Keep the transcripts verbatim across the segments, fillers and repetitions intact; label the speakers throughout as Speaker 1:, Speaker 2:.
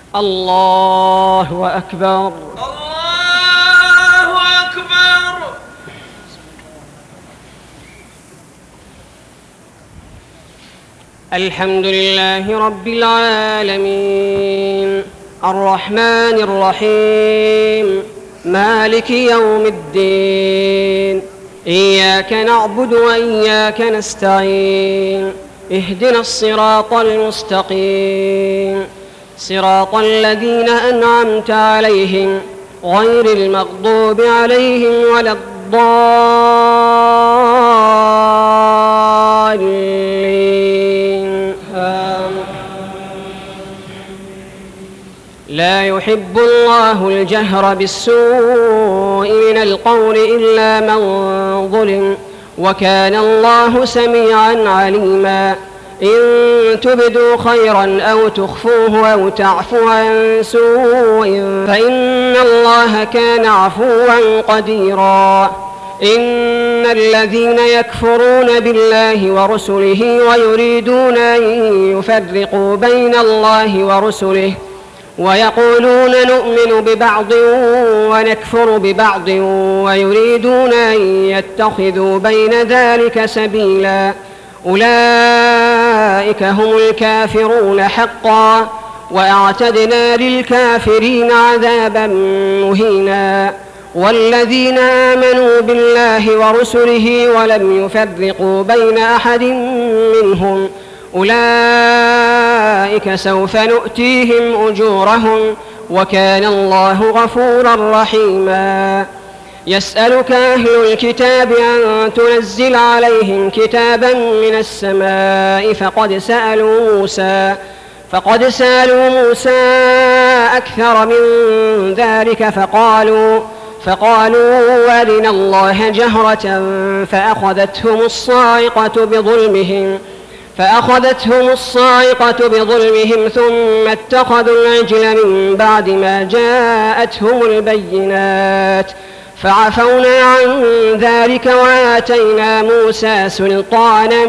Speaker 1: الله أكبر.
Speaker 2: الله أكبر.
Speaker 1: الحمد لله رب العالمين الرحمن الرحيم مالك يوم الدين إياك نعبد وإياك نستعين اهدنا الصراط المستقيم صراط الذين أنعمت عليهم غير المغضوب عليهم ولا الضالين آمين. لا يحب الله الجهر بالسوء من القول إلا من ظلم وكان الله سميعا عليما. إن تبدوا خيرا أو تخفوه أو تعفوا عن سوء فإن الله كان عفوا قديرا. إن الذين يكفرون بالله ورسله ويريدون أن يفرقوا بين الله ورسله ويقولون نؤمن ببعض ونكفر ببعض ويريدون أن يتخذوا بين ذلك سبيلا أولئك هم الكافرون حقا وأعتدنا للكافرين عذابا مهينا. والذين آمنوا بالله ورسله ولم يفرقوا بين أحد منهم أولئك سوف نؤتيهم أجورهم وكان الله غفورا رحيما. يسألك أهل الكتاب أن تنزل عليهم كتابا من السماء فقد سألوا موسى فقد سألوا موسى أكثر من ذلك فقالوا فقالوا أرنا الله جهرة فأخذتهم الصاعقة بظلمهم فأخذتهم الصاعقة بظلمهم ثم اتخذوا العجل من بعد ما جاءتهم البينات فعفونا عن ذلك وآتينا موسى سلطانا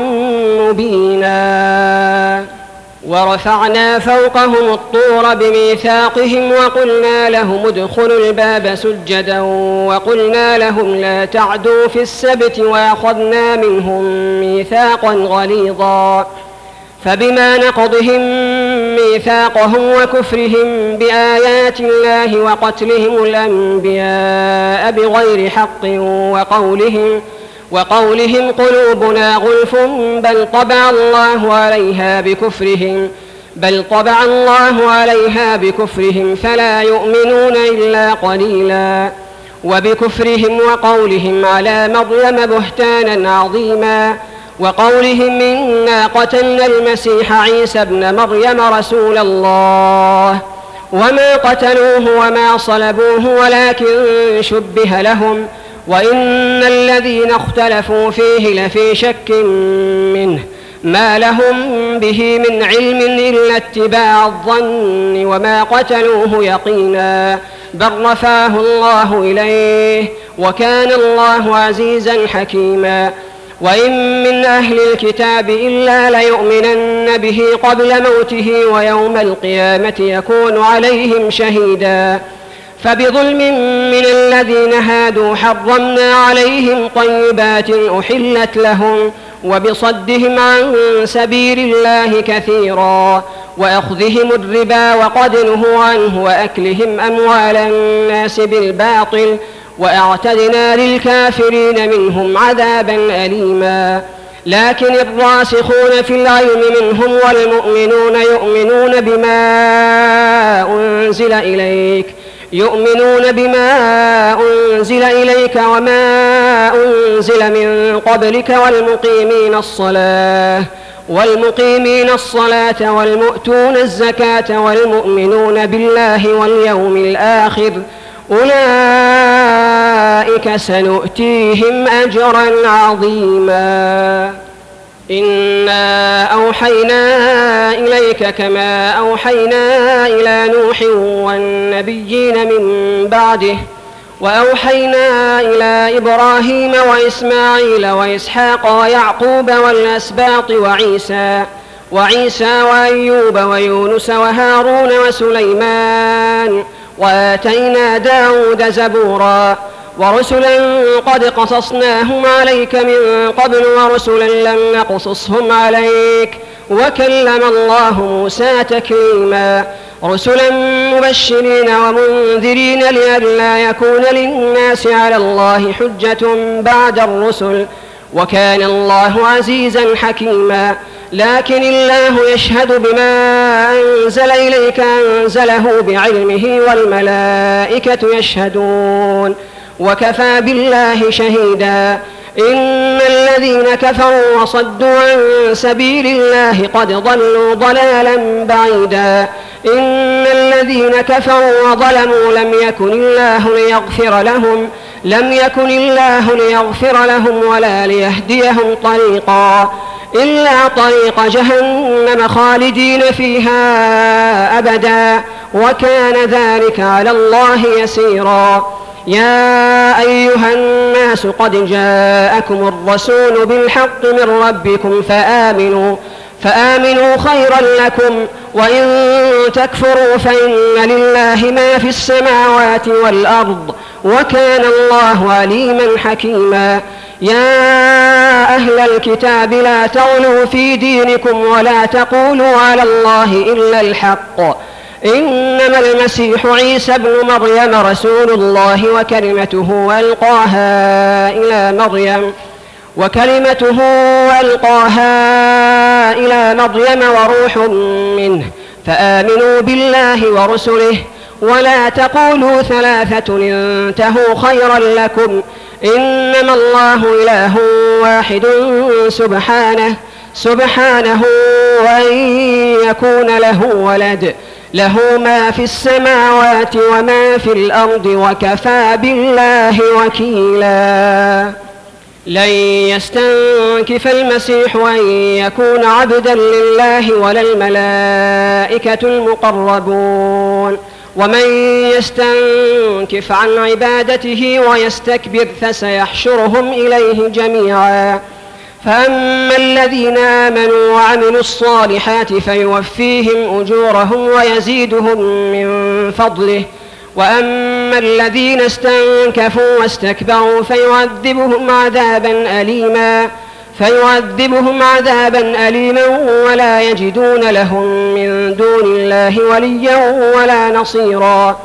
Speaker 1: مبينا. ورفعنا فوقهم الطور بميثاقهم وقلنا لهم ادخلوا الباب سجدا وقلنا لهم لا تعدوا في السبت وأخذنا منهم ميثاقا غليظا. فبما نقضهم ميثاقهم وكفرهم بآيات الله وقتلهم الأنبياء بغير حق وقولهم وقولهم قلوبنا غلف بل طبع الله عليها بكفرهم بل طبع الله عليها بكفرهم فلا يؤمنون إلا قليلا. وبكفرهم وقولهم على مريم بهتانا عظيما وقولهم إنا قتلنا المسيح عيسى ابن مريم رسول الله وما قتلوه وما صلبوه ولكن شبه لهم وإن الذين اختلفوا فيه لفي شك منه ما لهم به من علم إلا اتباع الظن وما قتلوه يقينا بل رفعه الله إليه وكان الله عزيزا حكيما. وإن من أهل الكتاب إلا ليؤمنن به قبل موته ويوم القيامة يكون عليهم شهيدا. فبظلم من الذين هادوا حرمنا عليهم طيبات أحلت لهم وبصدهم عن سبيل الله كثيرا وأخذهم الربا وقد نهوا عنه وأكلهم أموال الناس بالباطل وأعتدنا للكافرين منهم عذابا أليما. لكن الراسخون في العلم منهم والمؤمنون يؤمنون بما أنزل إليك يؤمنون بما أنزل إليك وما أنزل من قبلك والمقيمين الصلاة والمقيمين الصلاة والمؤتون الزكاة والمؤمنون بالله واليوم الآخر أولئك سنؤتيهم أجرا عظيما. إنا أوحينا إليك كما أوحينا إلى نوح والنبيين من بعده وأوحينا إلى إبراهيم وإسماعيل وإسحاق ويعقوب والأسباط وعيسى وعيسى وأيوب ويونس وهارون وسليمان، وآتينا داود زبورا، ورسلا قد قصصناهم عليك من قبل ورسلا لم نقصصهم عليك، وكلم الله موسى تكليما، رسلا مبشرين ومنذرين لئلا يكون للناس على الله حجة بعد الرسل، وكان الله عزيزا حكيما. لكن الله يشهد بما أنزل إليك أنزله بعلمه والملائكة يشهدون، وكفى بالله شهيدا. إن الذين كفروا وصدوا عن سبيل الله قد ضلوا ضلالا بعيدا. إن الذين كفروا وظلموا لم يكن الله ليغفر لهم لم يكن الله ليغفر لهم ولا ليهديهم طريقا إلا طريق جهنم خالدين فيها أبدا، وكان ذلك على الله يسيرا. يا أيها الناس قد جاءكم الرسول بالحق من ربكم فآمنوا فآمنوا خيرا لكم، وإن تكفروا فإن لله ما في السماوات والأرض، وكان الله عليما حكيما. يا أهل الكتاب لا تغلوا في دينكم ولا تقولوا على الله إلا الحق، إنما المسيح عيسى ابن مريم رسول الله وكلمته ألقاها إلى مريم وكلمته ألقاها إلى مريم وروح منه، فآمنوا بالله ورسله، ولا تقولوا ثلاثة انتهوا خيرا لكم، إنما الله إله واحد سبحانه سبحانه أن يكون له ولد، له ما في السماوات وما في الأرض، وكفى بالله وكيلا. لن يستنكف المسيح أن يكون عبدا لله ولا الملائكة المقربون، ومن يستنكف عن عبادته ويستكبر فسيحشرهم إليه جميعا. فأما الذين آمنوا وعملوا الصالحات فيوفيهم أجورهم ويزيدهم من فضله، وأما الذين استنكفوا واستكبروا فيعذبهم عذابا أليما فيعذبهم عذابا أليما ولا يجدون لهم من دون الله وليا ولا نصيرا.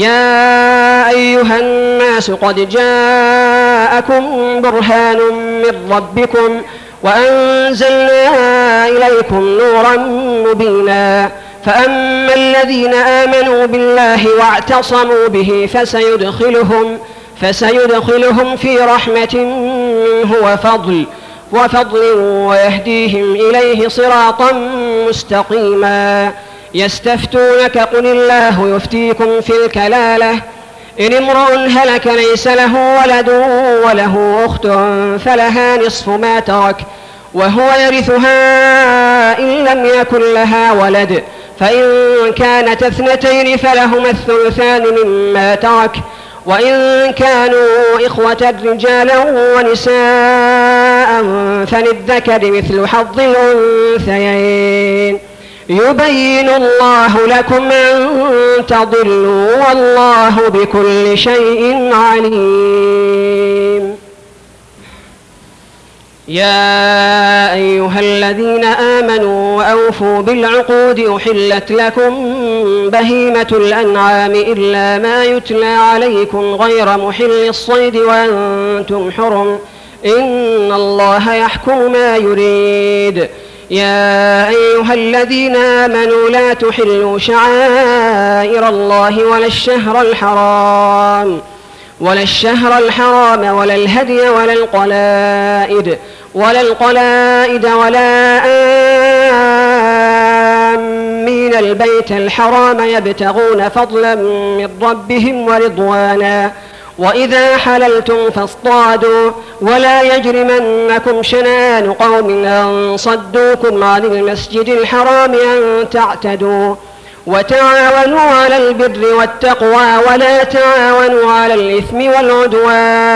Speaker 1: يا أيها الناس قد جاءكم برهان من ربكم وأنزلنا إليكم نورا مبينا. فأما الذين آمنوا بالله واعتصموا به فسيدخلهم, فسيدخلهم في رحمة منه وفضل وفضل ويهديهم إليه صراطا مستقيما. يستفتونك قل الله يفتيكم في الكلالة إن امرؤ هلك ليس له ولد وله أخت فلها نصف ما ترك وهو يرثها إن لم يكن لها ولد، فإن كانت اثنتين فلهما الثلثان مما ترك، وإن كانوا إخوة رجالا ونساء فللذكر مثل حظ الأنثيين. يبين الله لكم أن تضلوا والله بكل شيء عليم. يا أيها الذين آمنوا أوفوا بالعقود أحلت لكم بهيمة الأنعام إلا ما يتلى عليكم غير محل الصيد وأنتم حرم إن الله يحكم ما يريد. يا أيها الذين آمنوا لا تحلوا شعائر الله ولا الشهر الحرام ولا الشهر الحرام ولا الهدي ولا القلائد ولا القلائد ولا آمين البيت الحرام يبتغون فضلا من ربهم ورضوانا. وإذا حللتم فاصطادوا ولا يجرمنكم شنآن قوم أن صدوكم عن المسجد الحرام أن تعتدوا. وتعاونوا على البر والتقوى ولا تعاونوا على الإثم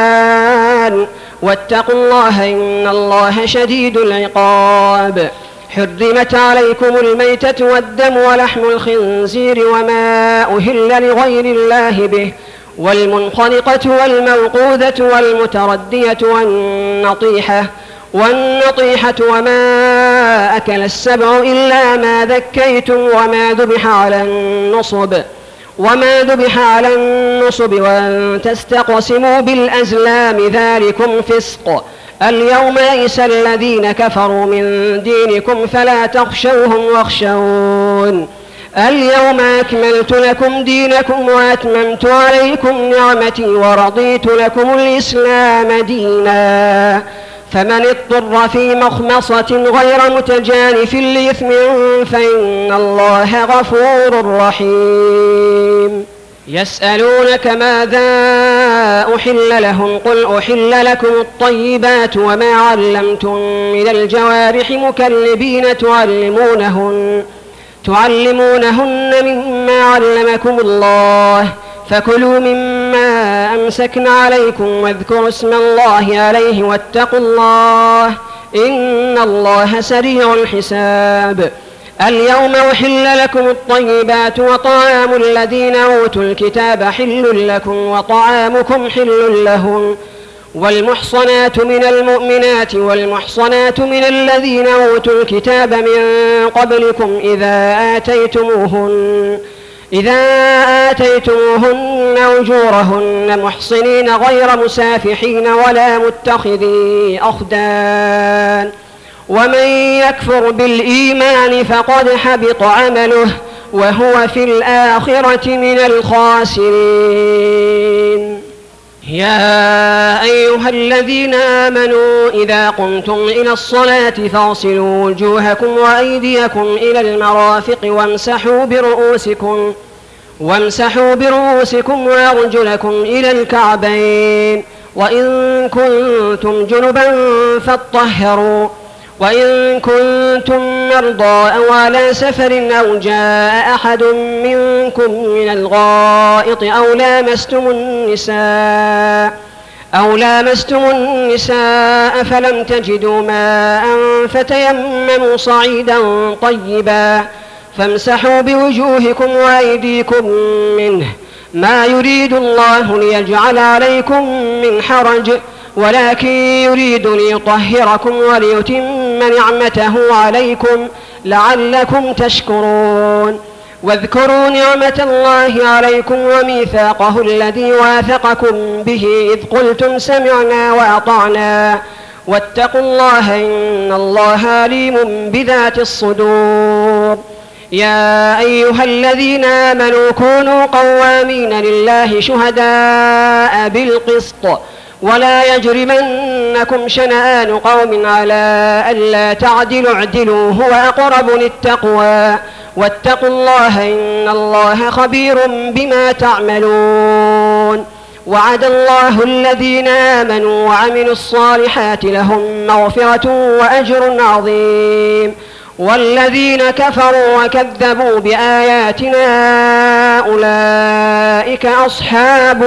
Speaker 1: والعدوان واتقوا الله إن الله شديد العقاب. حرمت عليكم الميتة والدم ولحم الخنزير وما أهل لغير الله به والمنخنقة والموقوذة والمتردية والنطيحة والنطيحة وما أكل السبع إلا ما ذكيتم وما ذبح على النصب وما ذبح على النصب وأن تستقسموا بالأزلام ذلكم فسق. اليوم يئس الذين كفروا من دينكم فلا تخشوهم واخشون اليوم أكملت لكم دينكم وأتممت عليكم نعمتي ورضيت لكم الإسلام دينا فمن اضطر في مخمصة غير متجانف لإثم فإن الله غفور رحيم. يسألونك ماذا أحل لهم قل أحل لكم الطيبات وما علمتم من الجوارح مكلبين تعلمونهن تعلمونهن مما علمكم الله فكلوا مما أمسكن عليكم واذكروا اسم الله عليه واتقوا الله إن الله سريع الحساب. اليوم أحل لكم الطيبات وطعام الذين أوتوا الكتاب حل لكم وطعامكم حل لهم والمحصنات من المؤمنات والمحصنات من الذين أوتوا الكتاب من قبلكم إذا آتيتموهن إذا آتيتموهن أجورهن محصنين غير مسافحين ولا متخذي أخدان ومن يكفر بالإيمان فقد حبط عمله وهو في الآخرة من الخاسرين. يا أيها الذين آمنوا إذا قمتم إلى الصلاة فاغسلوا وجوهكم وأيديكم إلى المرافق وامسحوا برؤوسكم وامسحوا برؤوسكم وأرجلكم إلى الكعبين وإن كنتم جنبا فاطهروا وإن كنتم مرضى أو على سفر أو جاء أحد منكم من الغائط أو لامستم النساء أو لامستم النساء فلم تجدوا ماء فتيمموا صعيدا طيبا فامسحوا بوجوهكم وأيديكم منه ما يريد الله ليجعل عليكم من حرج ولكن يريد ليطهركم وليتم نعمته عليكم لعلكم تشكرون. واذكروا نعمة الله عليكم وميثاقه الذي واثقكم به إذ قلتم سمعنا وأطعنا واتقوا الله إن الله عليم بذات الصدور. يا أيها الذين آمنوا كونوا قوامين لله شهداء بالقسط ولا يجرمنكم شنآن قوم على ألا تعدلوا اعدلوا هو أقرب للتقوى واتقوا الله إن الله خبير بما تعملون. وعد الله الذين آمنوا وعملوا الصالحات لهم مغفرة وأجر عظيم والذين كفروا وكذبوا بآياتنا أولئك أصحاب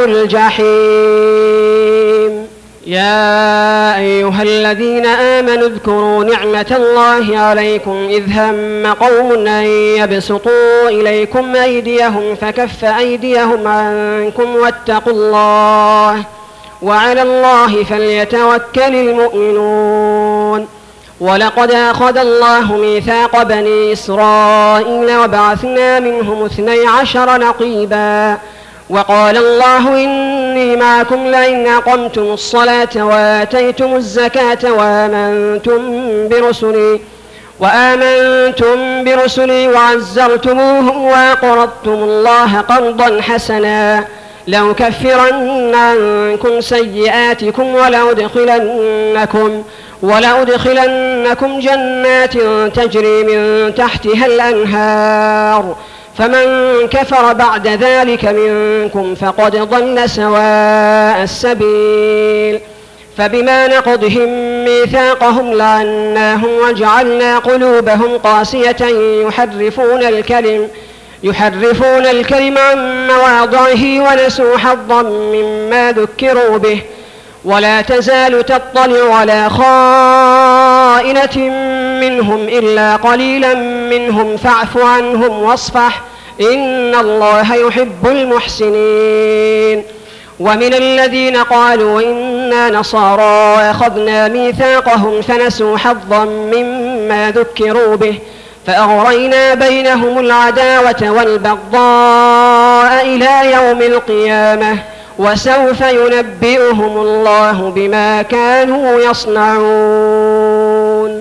Speaker 1: الجحيم. يا أيها الذين آمنوا اذكروا نعمة الله عليكم إذ هم قوم أن يبسطوا إليكم أيديهم فكف أيديهم عنكم واتقوا الله وعلى الله فليتوكل المؤمنون. ولقد أخذ الله ميثاق بني إسرائيل وبعثنا منهم اثني عشر نقيبا وقال الله إني معكم لئن أقمتم الصلاة وآتيتم الزكاة وآمنتم برسلي وآمنتم برسلي وعزرتموهم وأقرضتم الله قرضا حسنا لأكفرن عنكم سيئاتكم ولأدخلنكم ولأدخلنكم جنات تجري من تحتها الأنهار فمن كفر بعد ذلك منكم فقد ضل سواء السبيل. فبما نقضهم ميثاقهم لعناهم وجعلنا قلوبهم قاسية يحرفون الكلم يحرفون الكلم عن مواضعه ونسوا حظا مما ذكروا به ولا تزال تطلع على خائنة منهم إلا قليلا منهم فاعف عنهم واصفح إن الله يحب المحسنين. ومن الذين قالوا إنا نصارى أخذنا ميثاقهم فنسوا حظا مما ذكروا به فأغرينا بينهم العداوة والبغضاء إلى يوم القيامة وسوف ينبئهم الله بما كانوا يصنعون.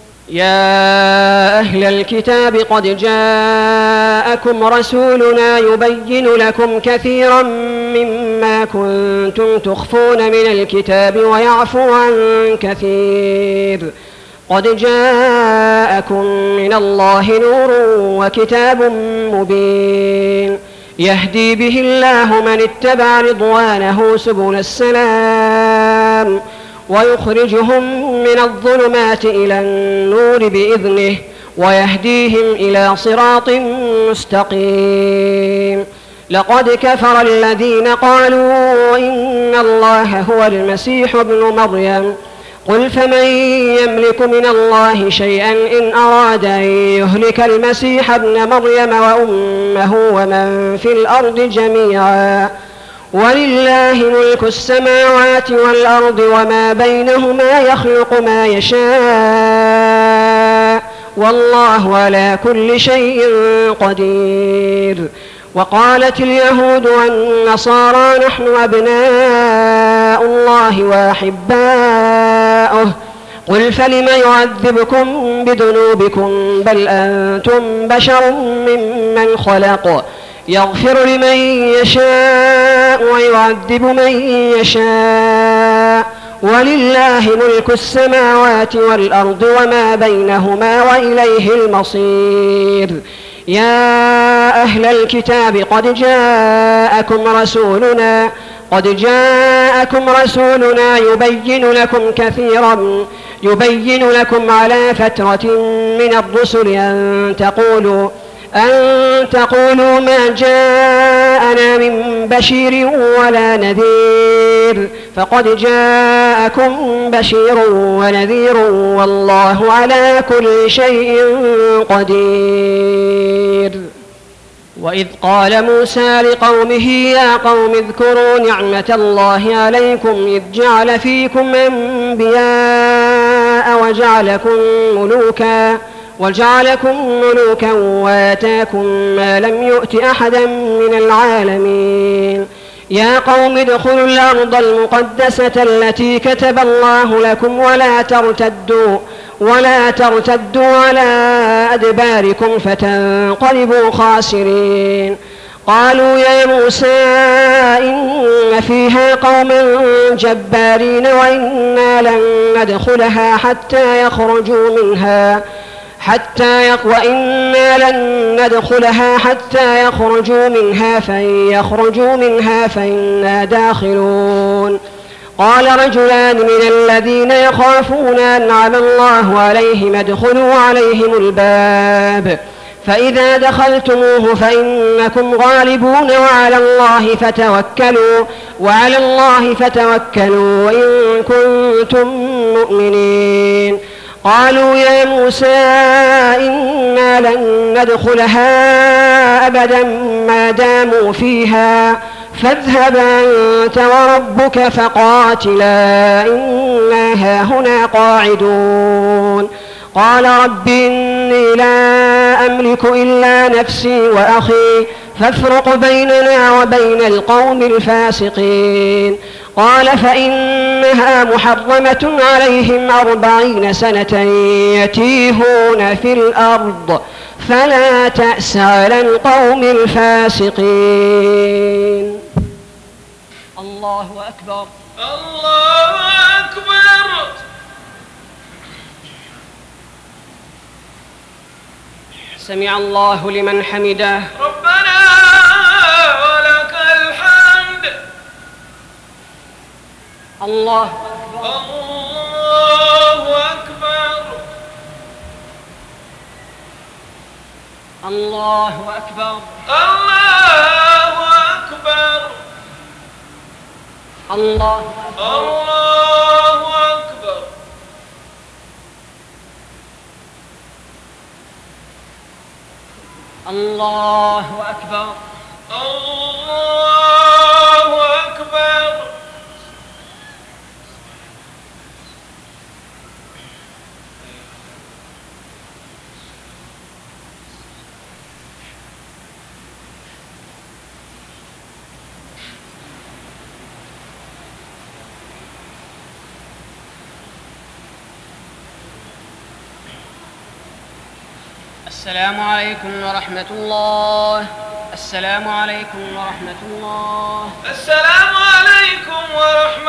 Speaker 1: يا أهل الكتاب قد جاءكم رسولنا يبين لكم كثيرا مما كنتم تخفون من الكتاب ويعفو عن كثير قد جاءكم من الله نور وكتاب مبين يهدي به الله من اتبع رضوانه سبل السلام ويخرجهم من الظلمات إلى النور بإذنه ويهديهم إلى صراط مستقيم. لقد كفر الذين قالوا إن الله هو المسيح ابن مريم قل فمن يملك من الله شيئا إن أراد أن يهلك المسيح ابن مريم وأمه ومن في الأرض جميعا ولله ملك السماوات والأرض وما بينهما يخلق ما يشاء والله على كل شيء قدير. وقالت اليهود والنصارى نحن أبناء الله وأحباؤه قل فلم يعذبكم بذنوبكم بل أنتم بشر ممن خلق يغفر لمن يشاء ويعذب من يشاء ولله ملك السماوات والأرض وما بينهما وإليه المصير. يا أهل الكتاب قد جاءكم رسولنا قد جاءكم رسولنا يبين لكم كثيرا يبين لكم على فترة من الرسل أن تقولوا أن تقولوا ما جاءنا من بشير ولا نذير فقد جاءكم بشير ونذير والله على كل شيء قدير. وإذ قال موسى لقومه يا قوم اذكروا نعمة الله عليكم إذ جعل فيكم أنبياء وجعلكم ملوكا وجعلكم ملوكا وآتاكم ما لم يؤت أحدا من العالمين. يا قوم ادخلوا الأرض المقدسة التي كتب الله لكم ولا ترتدوا ولا ترتدوا على أدباركم فتنقلبوا خاسرين. قالوا يا موسى إن فيها قوما جبارين وإنا لن ندخلها حتى يخرجوا منها حتى يق... وإنا لن ندخلها حتى يخرجوا منها فإن يخرجوا منها فإنا داخلون. قال رجلان من الذين يخافون أنعم الله عليهم ادخلوا عليهم الباب فإذا دخلتموه فإنكم غالبون وعلى الله فتوكلوا وعلى الله فتوكلوا إن كنتم مؤمنين. قالوا يا موسى إنا لن ندخلها أبدا ما داموا فيها فاذهب أنت وربك فقاتلا إنا هاهنا قاعدون. قال رب إني لا أملك إلا نفسي وأخي فافرق بيننا وبين القوم الفاسقين. قال فإنها محرمة عليهم أربعين سنة يتيهون في الأرض فلا تأس على القوم الفاسقين. الله أكبر.
Speaker 2: الله أكبر.
Speaker 1: سمع الله لمن حمده.
Speaker 2: ربنا ولك الحمد.
Speaker 1: الله أكبر.
Speaker 2: الله أكبر.
Speaker 1: الله أكبر.
Speaker 2: الله أكبر.
Speaker 1: الله
Speaker 2: الله أكبر.
Speaker 1: الله أكبر.
Speaker 2: الله أكبر.
Speaker 1: السلام عليكم ورحمة الله. السلام عليكم ورحمة الله.
Speaker 2: السلام عليكم ورحمة